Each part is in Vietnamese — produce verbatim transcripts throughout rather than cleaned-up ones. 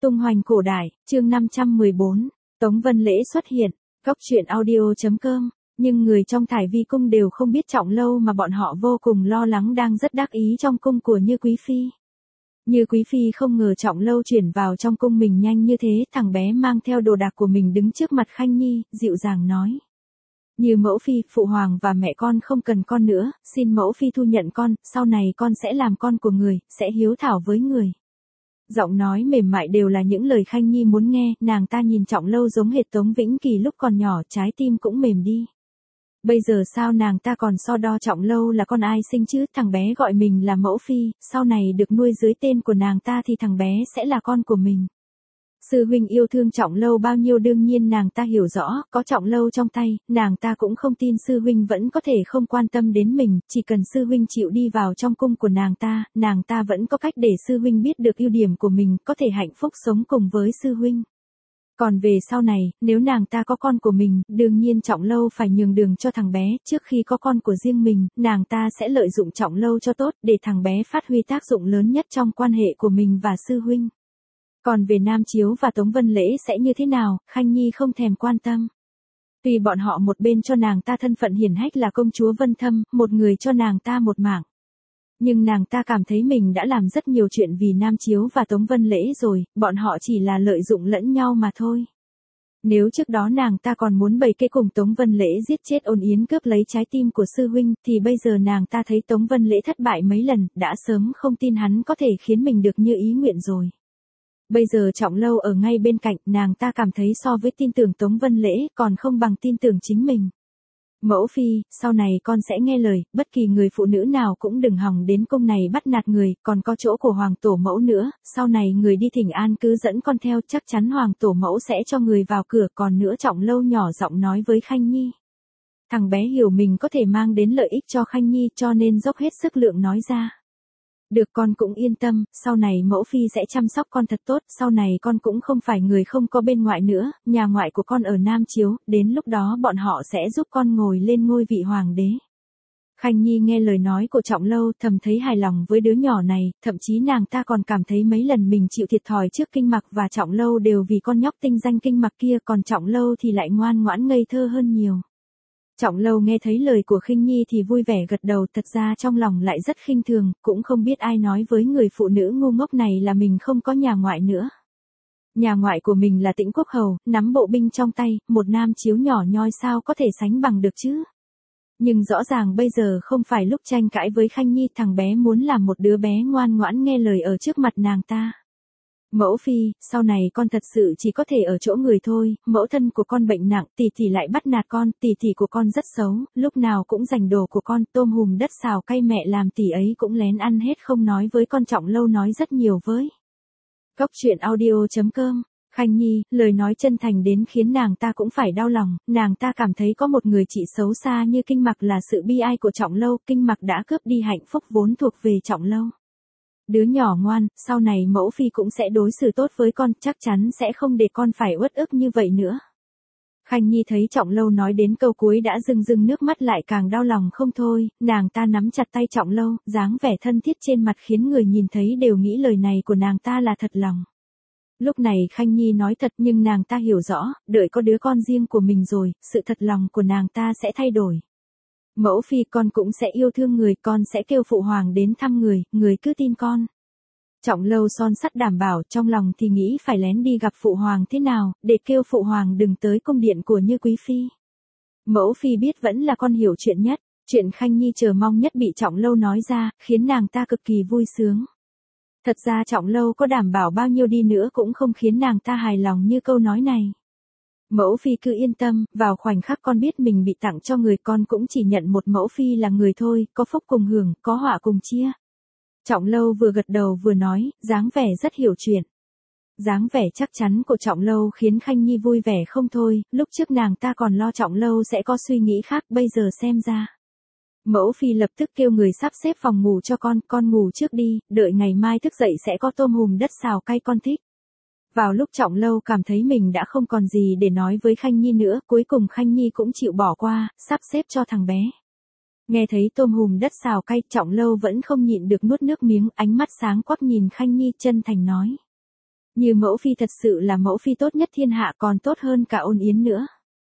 Tung hoành cổ đại, chương năm trăm mười bốn, Tống Vân Lễ xuất hiện, góc truyện audio.com, nhưng người trong Thải Vi cung đều không biết Trọng Lâu mà bọn họ vô cùng lo lắng đang rất đắc ý trong cung của Như Quý Phi. Như Quý Phi không ngờ Trọng Lâu chuyển vào trong cung mình nhanh như thế, thằng bé mang theo đồ đạc của mình đứng trước mặt Khanh Nhi, dịu dàng nói. Như mẫu phi, phụ hoàng và mẹ con không cần con nữa, xin mẫu phi thu nhận con, sau này con sẽ làm con của người, sẽ hiếu thảo với người. Giọng nói mềm mại đều là những lời Khanh Nhi muốn nghe, nàng ta nhìn Trọng Lâu giống hệt Tống Vĩnh Kỳ lúc còn nhỏ, trái tim cũng mềm đi. Bây giờ sao nàng ta còn so đo Trọng Lâu là con ai sinh chứ, thằng bé gọi mình là mẫu phi, sau này được nuôi dưới tên của nàng ta thì thằng bé sẽ là con của mình. Sư huynh yêu thương Trọng Lâu bao nhiêu đương nhiên nàng ta hiểu rõ, có Trọng Lâu trong tay, nàng ta cũng không tin sư huynh vẫn có thể không quan tâm đến mình, chỉ cần sư huynh chịu đi vào trong cung của nàng ta, nàng ta vẫn có cách để sư huynh biết được ưu điểm của mình, có thể hạnh phúc sống cùng với sư huynh. Còn về sau này, nếu nàng ta có con của mình, đương nhiên Trọng Lâu phải nhường đường cho thằng bé, trước khi có con của riêng mình, nàng ta sẽ lợi dụng Trọng Lâu cho tốt, để thằng bé phát huy tác dụng lớn nhất trong quan hệ của mình và sư huynh. Còn về Nam Chiếu và Tống Vân Lễ sẽ như thế nào, Khanh Nhi không thèm quan tâm. Tuy bọn họ một bên cho nàng ta thân phận hiển hách là công chúa Vân Thâm, một người cho nàng ta một mạng. Nhưng nàng ta cảm thấy mình đã làm rất nhiều chuyện vì Nam Chiếu và Tống Vân Lễ rồi, bọn họ chỉ là lợi dụng lẫn nhau mà thôi. Nếu trước đó nàng ta còn muốn bày kế cùng Tống Vân Lễ giết chết Ôn Yến cướp lấy trái tim của sư huynh, thì bây giờ nàng ta thấy Tống Vân Lễ thất bại mấy lần, đã sớm không tin hắn có thể khiến mình được như ý nguyện rồi. Bây giờ Trọng Lâu ở ngay bên cạnh, nàng ta cảm thấy so với tin tưởng Tống Vân Lễ, còn không bằng tin tưởng chính mình. Mẫu phi, sau này con sẽ nghe lời, bất kỳ người phụ nữ nào cũng đừng hòng đến cung này bắt nạt người, còn có chỗ của hoàng tổ mẫu nữa, sau này người đi thỉnh an cứ dẫn con theo, chắc chắn hoàng tổ mẫu sẽ cho người vào cửa, còn nữa Trọng Lâu nhỏ giọng nói với Khanh Nhi. Thằng bé hiểu mình có thể mang đến lợi ích cho Khanh Nhi cho nên dốc hết sức lượng nói ra. Được, con cũng yên tâm, sau này mẫu phi sẽ chăm sóc con thật tốt, sau này con cũng không phải người không có bên ngoại nữa, nhà ngoại của con ở Nam Chiếu, đến lúc đó bọn họ sẽ giúp con ngồi lên ngôi vị hoàng đế. Khanh Nhi nghe lời nói của Trọng Lâu thầm thấy hài lòng với đứa nhỏ này, thậm chí nàng ta còn cảm thấy mấy lần mình chịu thiệt thòi trước Kinh Mặc và Trọng Lâu đều vì con nhóc tinh danh Kinh Mặc kia, còn Trọng Lâu thì lại ngoan ngoãn ngây thơ hơn nhiều. Trọng Lâu nghe thấy lời của Khinh Nhi thì vui vẻ gật đầu, thật ra trong lòng lại rất khinh thường, cũng không biết ai nói với người phụ nữ ngu ngốc này là mình không có nhà ngoại nữa. Nhà ngoại của mình là Tĩnh Quốc Hầu, nắm bộ binh trong tay, một Nam Chiếu nhỏ nhoi sao có thể sánh bằng được chứ. Nhưng rõ ràng bây giờ không phải lúc tranh cãi với Khanh Nhi, thằng bé muốn làm một đứa bé ngoan ngoãn nghe lời ở trước mặt nàng ta. Mẫu phi, sau này con thật sự chỉ có thể ở chỗ người thôi, mẫu thân của con bệnh nặng, tỷ tỷ lại bắt nạt con, tỷ tỷ của con rất xấu, lúc nào cũng giành đồ của con, tôm hùm đất xào cay mẹ làm tỷ ấy cũng lén ăn hết không nói với con. Trọng Lâu nói rất nhiều với. Góc truyện audio.com, Khanh Nhi, lời nói chân thành đến khiến nàng ta cũng phải đau lòng, nàng ta cảm thấy có một người chị xấu xa như Kinh Mặc là sự bi ai của Trọng Lâu, Kinh Mặc đã cướp đi hạnh phúc vốn thuộc về Trọng Lâu. Đứa nhỏ ngoan, sau này mẫu phi cũng sẽ đối xử tốt với con, chắc chắn sẽ không để con phải uất ức như vậy nữa. Khanh Nhi thấy Trọng Lâu nói đến câu cuối đã rưng rưng nước mắt lại càng đau lòng không thôi, nàng ta nắm chặt tay Trọng Lâu, dáng vẻ thân thiết trên mặt khiến người nhìn thấy đều nghĩ lời này của nàng ta là thật lòng. Lúc này Khanh Nhi nói thật nhưng nàng ta hiểu rõ, đợi có đứa con riêng của mình rồi, sự thật lòng của nàng ta sẽ thay đổi. Mẫu phi, con cũng sẽ yêu thương người, con sẽ kêu phụ hoàng đến thăm người, người cứ tin con. Trọng Lâu son sắt đảm bảo, trong lòng thì nghĩ phải lén đi gặp phụ hoàng thế nào, để kêu phụ hoàng đừng tới cung điện của Như Quý Phi. Mẫu phi biết vẫn là con hiểu chuyện nhất, chuyện Khanh Nhi chờ mong nhất bị Trọng Lâu nói ra, khiến nàng ta cực kỳ vui sướng. Thật ra Trọng Lâu có đảm bảo bao nhiêu đi nữa cũng không khiến nàng ta hài lòng như câu nói này. Mẫu phi cứ yên tâm, vào khoảnh khắc con biết mình bị tặng cho người, con cũng chỉ nhận một mẫu phi là người thôi, có phúc cùng hưởng, có họa cùng chia. Trọng Lâu vừa gật đầu vừa nói, dáng vẻ rất hiểu chuyện. Dáng vẻ chắc chắn của Trọng Lâu khiến Khanh Nhi vui vẻ không thôi, lúc trước nàng ta còn lo Trọng Lâu sẽ có suy nghĩ khác, bây giờ xem ra. Mẫu phi lập tức kêu người sắp xếp phòng ngủ cho con, con ngủ trước đi, đợi ngày mai thức dậy sẽ có tôm hùm đất xào cay con thích. Vào lúc Trọng Lâu cảm thấy mình đã không còn gì để nói với Khanh Nhi nữa, cuối cùng Khanh Nhi cũng chịu bỏ qua, sắp xếp cho thằng bé. Nghe thấy tôm hùm đất xào cay, Trọng Lâu vẫn không nhịn được nuốt nước miếng, ánh mắt sáng quắc nhìn Khanh Nhi chân thành nói. Như mẫu phi thật sự là mẫu phi tốt nhất thiên hạ, còn tốt hơn cả Ôn Yến nữa.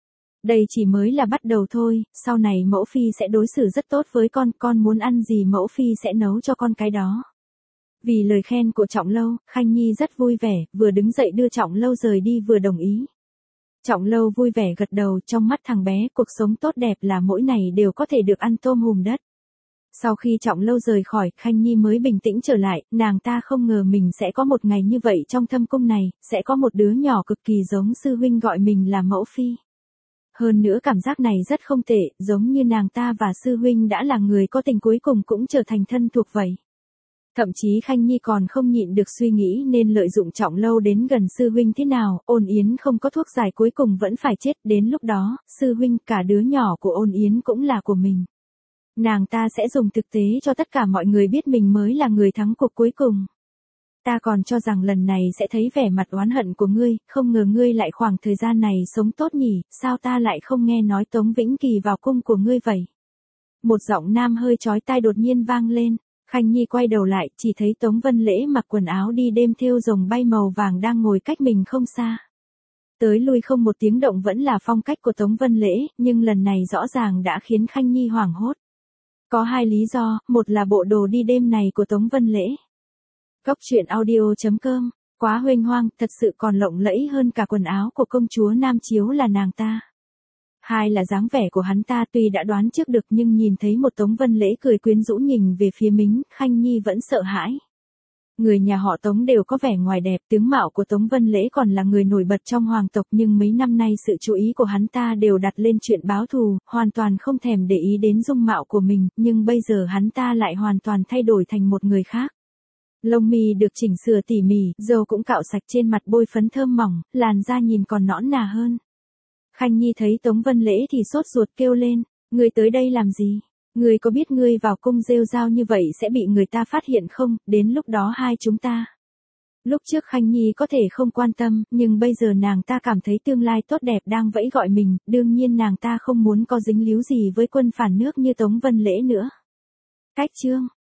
Đây chỉ mới là bắt đầu thôi, sau này mẫu phi sẽ đối xử rất tốt với con, con muốn ăn gì mẫu phi sẽ nấu cho con cái đó. Vì lời khen của Trọng Lâu, Khanh Nhi rất vui vẻ, vừa đứng dậy đưa Trọng Lâu rời đi vừa đồng ý. Trọng Lâu vui vẻ gật đầu, trong mắt thằng bé, cuộc sống tốt đẹp là mỗi ngày đều có thể được ăn tôm hùm đất. Sau khi Trọng Lâu rời khỏi, Khanh Nhi mới bình tĩnh trở lại, nàng ta không ngờ mình sẽ có một ngày như vậy trong thâm cung này, sẽ có một đứa nhỏ cực kỳ giống sư huynh gọi mình là mẫu phi. Hơn nữa cảm giác này rất không tệ, giống như nàng ta và sư huynh đã là người có tình cuối cùng cũng trở thành thân thuộc vậy. Thậm chí Khanh Nhi còn không nhịn được suy nghĩ nên lợi dụng Trọng Lâu đến gần sư huynh thế nào, Ôn Yến không có thuốc giải cuối cùng vẫn phải chết, đến lúc đó, sư huynh cả đứa nhỏ của Ôn Yến cũng là của mình. Nàng ta sẽ dùng thực tế cho tất cả mọi người biết mình mới là người thắng cuộc cuối cùng. Ta còn cho rằng lần này sẽ thấy vẻ mặt oán hận của ngươi, không ngờ ngươi lại khoảng thời gian này sống tốt nhỉ, sao ta lại không nghe nói Tống Vĩnh Kỳ vào cung của ngươi vậy? Một giọng nam hơi chói tai đột nhiên vang lên, Khanh Nhi quay đầu lại, chỉ thấy Tống Vân Lễ mặc quần áo đi đêm thêu rồng bay màu vàng đang ngồi cách mình không xa. Tới lui không một tiếng động vẫn là phong cách của Tống Vân Lễ, nhưng lần này rõ ràng đã khiến Khanh Nhi hoảng hốt. Có hai lý do, một là bộ đồ đi đêm này của Tống Vân Lễ. Góc truyện audio chấm com, quá huênh hoang, thật sự còn lộng lẫy hơn cả quần áo của công chúa Nam Chiếu là nàng ta. Hai là dáng vẻ của hắn ta tuy đã đoán trước được nhưng nhìn thấy một Tống Vân Lễ cười quyến rũ nhìn về phía mình, Khanh Nhi vẫn sợ hãi. Người nhà họ Tống đều có vẻ ngoài đẹp, tướng mạo của Tống Vân Lễ còn là người nổi bật trong hoàng tộc nhưng mấy năm nay sự chú ý của hắn ta đều đặt lên chuyện báo thù, hoàn toàn không thèm để ý đến dung mạo của mình, nhưng bây giờ hắn ta lại hoàn toàn thay đổi thành một người khác. Lông mi được chỉnh sửa tỉ mỉ, râu cũng cạo sạch, trên mặt bôi phấn thơm mỏng, làn da nhìn còn nõn nà hơn. Khanh Nhi thấy Tống Vân Lễ thì sốt ruột kêu lên, ngươi tới đây làm gì? Ngươi có biết ngươi vào cung rêu rao như vậy sẽ bị người ta phát hiện không, đến lúc đó hai chúng ta. Lúc trước Khanh Nhi có thể không quan tâm, nhưng bây giờ nàng ta cảm thấy tương lai tốt đẹp đang vẫy gọi mình, đương nhiên nàng ta không muốn có dính líu gì với quân phản nước như Tống Vân Lễ nữa. Cách chương